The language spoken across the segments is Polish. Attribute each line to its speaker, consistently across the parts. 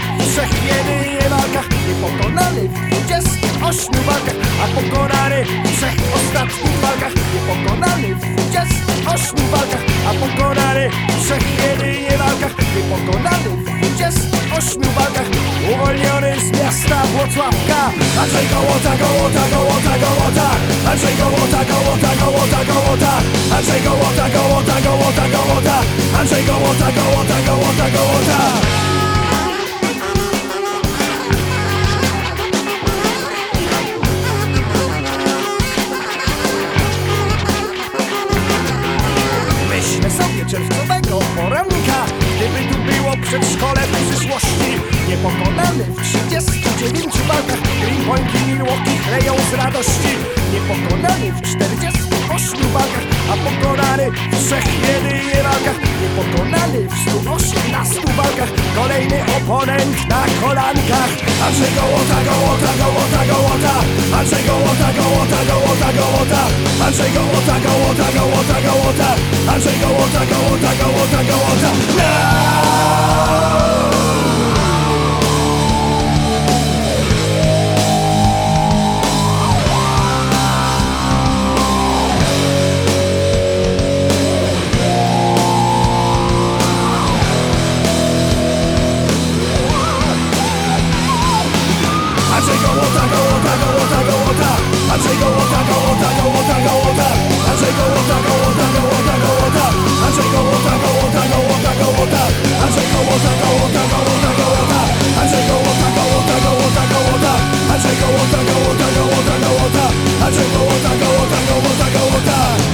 Speaker 1: w 3 jedynie walkach, niepokonany w 28 walkach, a pokonany w 3 ostatnich walkach, niepokonany w 28 walkach, a pokonany w 3 jedynie walkach, niepokonany w 28 walkach, uwolniony z miasta Włocławka. Andrzej Gołota, Gołota, Gołota, Gołota, Andrzej Gołota, Gołota, Gołota, Gołota, Andrzej Gołota, Gołota, Gołota, Gołota, Andrzej Gołota, Gołota, Gołota, Gołota. Myślę sobie czerwcowego poranka, gdyby tu było przedszkole w przyszłości. Niepokonany w 39 walkach, Greenpoint i Milwaukee chleją z radości. Niepokonany w 48 walkach, a pokonany w 3 jedynie walkach. Niepokonany w 118 walkach, kolejny oponent na kolankach. Andrzej Gołota, Gołota, Gołota, Gołota, Andrzej Gołota, Gołota, Gołota, Gołota, Andrzej Gołota, Gołota, Gołota, Gołota, Andrzej Gołota, Gołota, Gołota, Gołota. Andrzej Gołota, Gołota, Gołota, Gołota, Andrzej Gołota, Gołota, Gołota, Gołota, Andrzej Gołota, Gołota, Gołota, Gołota, Andrzej Gołota, Gołota, Gołota, Gołota, Andrzej Gołota, Gołota, Gołota, Gołota, Andrzej Gołota, Gołota, Gołota, Gołota, Andrzej Gołota, Gołota, Gołota, Gołota, Andrzej Gołota, Gołota, Gołota, Gołota.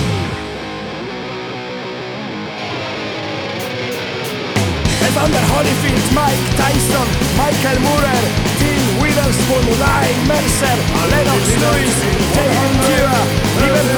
Speaker 1: Evander Holyfield, Mike Tyson, Michael Moorer, Tim Witherspoon, Ryan Mercer, Lennox Lewis, David Tua,